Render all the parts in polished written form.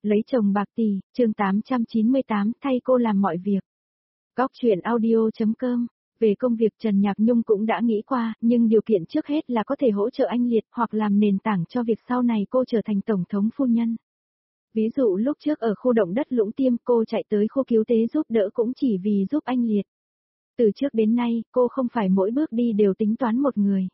Lấy chồng bạc tỷ, chương 898, thay cô làm mọi việc. Góc truyện audio.com. Về công việc Trần Nhạc Nhung cũng đã nghĩ qua, nhưng điều kiện trước hết là có thể hỗ trợ anh Liệt hoặc làm nền tảng cho việc sau này cô trở thành tổng thống phu nhân. Ví dụ lúc trước ở khu động đất Lũng Tiêm cô chạy tới khu cứu tế giúp đỡ cũng chỉ vì giúp anh Liệt. Từ trước đến nay, cô không phải mỗi bước đi đều tính toán một người.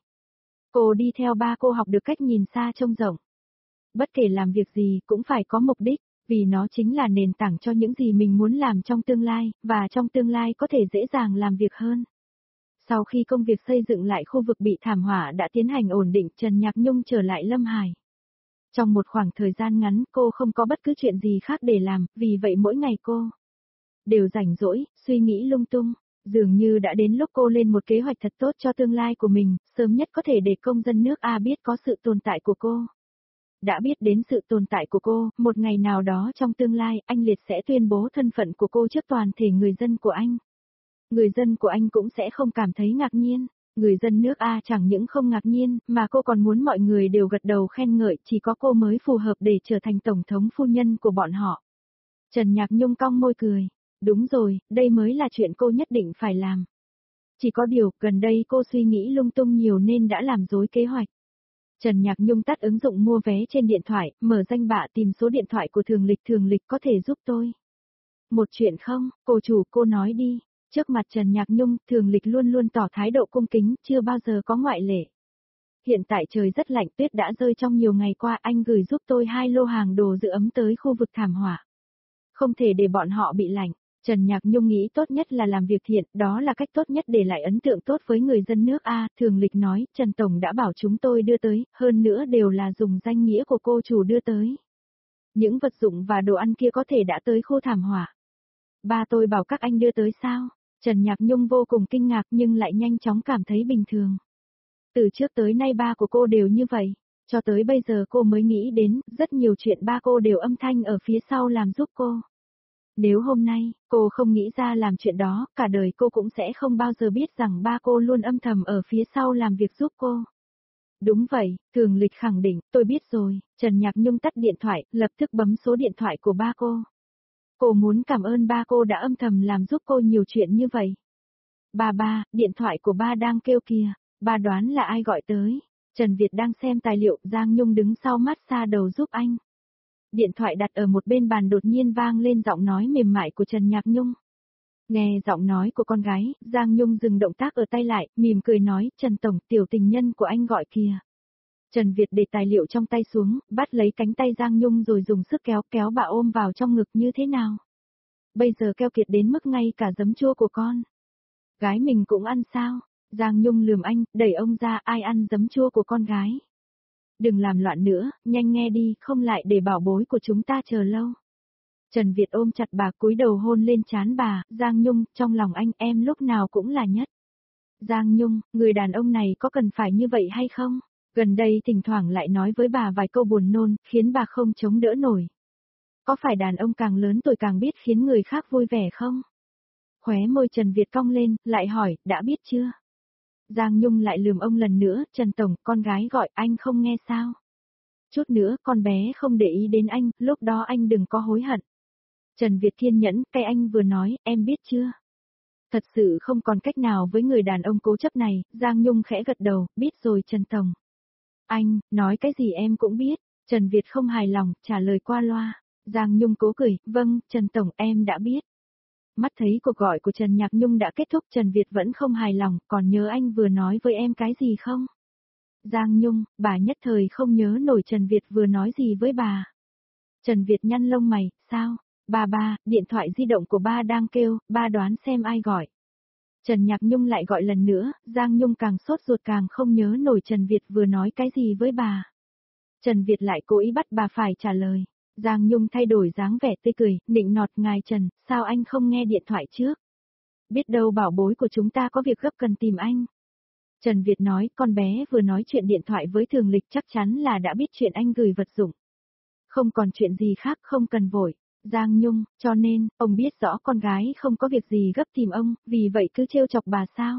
Cô đi theo ba cô học được cách nhìn xa trông rộng. Bất kể làm việc gì cũng phải có mục đích, vì nó chính là nền tảng cho những gì mình muốn làm trong tương lai, và trong tương lai có thể dễ dàng làm việc hơn. Sau khi công việc xây dựng lại khu vực bị thảm họa đã tiến hành ổn định, Trần Nhạc Nhung trở lại Lâm Hải. Trong một khoảng thời gian ngắn cô không có bất cứ chuyện gì khác để làm, vì vậy mỗi ngày cô đều rảnh rỗi, suy nghĩ lung tung. Dường như đã đến lúc cô lên một kế hoạch thật tốt cho tương lai của mình, sớm nhất có thể để công dân nước A biết có sự tồn tại của cô. Đã biết đến sự tồn tại của cô, một ngày nào đó trong tương lai, anh Liệt sẽ tuyên bố thân phận của cô trước toàn thể người dân của anh. Người dân của anh cũng sẽ không cảm thấy ngạc nhiên. Người dân nước A chẳng những không ngạc nhiên, mà cô còn muốn mọi người đều gật đầu khen ngợi, chỉ có cô mới phù hợp để trở thành tổng thống phu nhân của bọn họ. Trần Nhạc Nhung cong môi cười. Đúng rồi, đây mới là chuyện cô nhất định phải làm. Chỉ có điều, gần đây cô suy nghĩ lung tung nhiều nên đã làm rối kế hoạch. Trần Nhạc Nhung tắt ứng dụng mua vé trên điện thoại, mở danh bạ tìm số điện thoại của Thường Lịch có thể giúp tôi. Một chuyện không, cô chủ cô nói đi. Trước mặt Trần Nhạc Nhung, Thường Lịch luôn luôn tỏ thái độ cung kính, chưa bao giờ có ngoại lệ. Hiện tại trời rất lạnh, tuyết đã rơi trong nhiều ngày qua, anh gửi giúp tôi 2 lô hàng đồ giữ ấm tới khu vực thảm họa. Không thể để bọn họ bị lạnh. Trần Nhạc Nhung nghĩ tốt nhất là làm việc thiện, đó là cách tốt nhất để lại ấn tượng tốt với người dân nước A. Thường Lịch nói, Trần Tổng đã bảo chúng tôi đưa tới, hơn nữa đều là dùng danh nghĩa của cô chủ đưa tới. Những vật dụng và đồ ăn kia có thể đã tới khu thảm họa. Ba tôi bảo các anh đưa tới sao? Trần Nhạc Nhung vô cùng kinh ngạc nhưng lại nhanh chóng cảm thấy bình thường. Từ trước tới nay ba của cô đều như vậy, cho tới bây giờ cô mới nghĩ đến, rất nhiều chuyện ba cô đều âm thanh ở phía sau làm giúp cô. Nếu hôm nay, cô không nghĩ ra làm chuyện đó, cả đời cô cũng sẽ không bao giờ biết rằng ba cô luôn âm thầm ở phía sau làm việc giúp cô. Đúng vậy, Thường Lịch khẳng định, tôi biết rồi. Trần Nhạc Nhung tắt điện thoại, lập tức bấm số điện thoại của ba cô. Cô muốn cảm ơn ba cô đã âm thầm làm giúp cô nhiều chuyện như vậy. Ba, điện thoại của ba đang kêu kìa, ba đoán là ai gọi tới. Trần Việt đang xem tài liệu, Giang Nhung đứng sau massage đầu giúp anh. Điện thoại đặt ở một bên bàn đột nhiên vang lên giọng nói mềm mại của Trần Nhạc Nhung. Nghe giọng nói của con gái, Giang Nhung dừng động tác ở tay lại, mỉm cười nói, Trần Tổng, tiểu tình nhân của anh gọi kìa. Trần Việt để tài liệu trong tay xuống, bắt lấy cánh tay Giang Nhung rồi dùng sức kéo bà ôm vào trong ngực như thế nào. Bây giờ keo kiệt đến mức ngay cả giấm chua của con. Gái mình cũng ăn sao? Giang Nhung lườm anh, đẩy ông ra, ai ăn giấm chua của con gái. Đừng làm loạn nữa, nhanh nghe đi, không lại để bảo bối của chúng ta chờ lâu. Trần Việt ôm chặt bà cúi đầu hôn lên trán bà, Giang Nhung, trong lòng anh em lúc nào cũng là nhất. Giang Nhung, người đàn ông này có cần phải như vậy hay không? Gần đây thỉnh thoảng lại nói với bà vài câu buồn nôn, khiến bà không chống đỡ nổi. Có phải đàn ông càng lớn tuổi càng biết khiến người khác vui vẻ không? Khóe môi Trần Việt cong lên, lại hỏi, đã biết chưa? Giang Nhung lại lườm ông lần nữa, Trần Tổng, con gái gọi anh không nghe sao? Chút nữa con bé không để ý đến anh, lúc đó anh đừng có hối hận. Trần Việt kiên nhẫn, cái anh vừa nói, em biết chưa? Thật sự không còn cách nào với người đàn ông cố chấp này, Giang Nhung khẽ gật đầu, biết rồi Trần Tổng. Anh, nói cái gì em cũng biết, Trần Việt không hài lòng, trả lời qua loa. Giang Nhung cố cười, vâng, Trần Tổng em đã biết. Mắt thấy cuộc gọi của Trần Nhạc Nhung đã kết thúc, Trần Việt vẫn không hài lòng, còn nhớ anh vừa nói với em cái gì không? Giang Nhung, bà nhất thời không nhớ nổi Trần Việt vừa nói gì với bà. Trần Việt nhăn lông mày, sao? Ba, điện thoại di động của ba đang kêu, ba đoán xem ai gọi. Trần Nhạc Nhung lại gọi lần nữa, Giang Nhung càng sốt ruột càng không nhớ nổi Trần Việt vừa nói cái gì với bà. Trần Việt lại cố ý bắt bà phải trả lời. Giang Nhung thay đổi dáng vẻ tươi cười, nịnh nọt, ngài Trần, sao anh không nghe điện thoại trước? Biết đâu bảo bối của chúng ta có việc gấp cần tìm anh. Trần Việt nói, con bé vừa nói chuyện điện thoại với Thường Lịch chắc chắn là đã biết chuyện anh gửi vật dụng. Không còn chuyện gì khác, không cần vội. Giang Nhung, cho nên, ông biết rõ con gái không có việc gì gấp tìm ông, vì vậy cứ trêu chọc bà sao?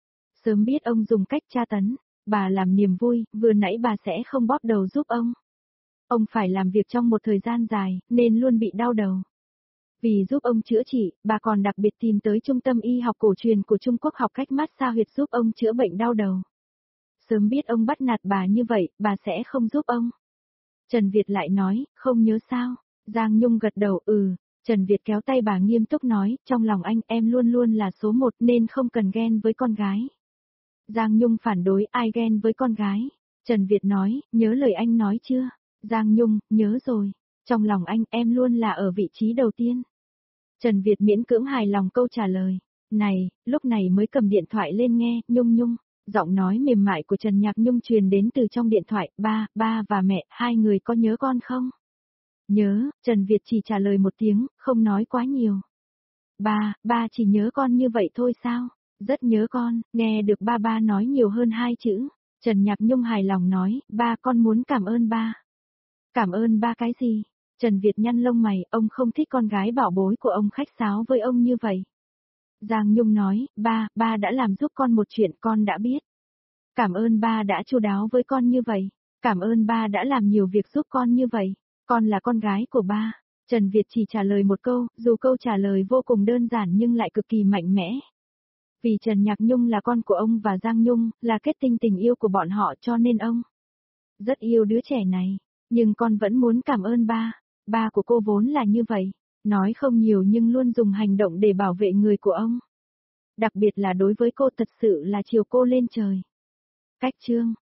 Sớm biết ông dùng cách tra tấn, bà làm niềm vui, vừa nãy bà sẽ không bóp đầu giúp ông. Ông phải làm việc trong một thời gian dài, nên luôn bị đau đầu. Vì giúp ông chữa trị, bà còn đặc biệt tìm tới Trung tâm Y học cổ truyền của Trung Quốc học cách massage huyệt giúp ông chữa bệnh đau đầu. Sớm biết ông bắt nạt bà như vậy, bà sẽ không giúp ông. Trần Việt lại nói, không nhớ sao. Giang Nhung gật đầu, Trần Việt kéo tay bà nghiêm túc nói, trong lòng anh em luôn luôn là số một nên không cần ghen với con gái. Giang Nhung phản đối, ai ghen với con gái. Trần Việt nói, nhớ lời anh nói chưa? Giang Nhung, nhớ rồi. Trong lòng anh em luôn là ở vị trí đầu tiên. Trần Việt miễn cưỡng hài lòng câu trả lời. Này, lúc này mới cầm điện thoại lên nghe, Nhung Nhung. Giọng nói mềm mại của Trần Nhạc Nhung truyền đến từ trong điện thoại, ba và mẹ, hai người có nhớ con không? Nhớ, Trần Việt chỉ trả lời một tiếng, không nói quá nhiều. Ba chỉ nhớ con như vậy thôi sao? Rất nhớ con, nghe được ba nói nhiều hơn hai chữ. Trần Nhạc Nhung hài lòng nói, ba con muốn cảm ơn ba. Cảm ơn ba cái gì? Trần Việt nhăn lông mày, ông không thích con gái bảo bối của ông khách sáo với ông như vậy. Giang Nhung nói, ba đã làm giúp con một chuyện con đã biết. Cảm ơn ba đã chu đáo với con như vậy. Cảm ơn ba đã làm nhiều việc giúp con như vậy. Con là con gái của ba. Trần Việt chỉ trả lời một câu, dù câu trả lời vô cùng đơn giản nhưng lại cực kỳ mạnh mẽ. Vì Trần Nhạc Nhung là con của ông và Giang Nhung, là kết tinh tình yêu của bọn họ cho nên ông rất yêu đứa trẻ này. Nhưng con vẫn muốn cảm ơn ba. Ba của cô vốn là như vậy. Nói không nhiều nhưng luôn dùng hành động để bảo vệ người của ông. Đặc biệt là đối với cô thật sự là chiều cô lên trời. Cách chương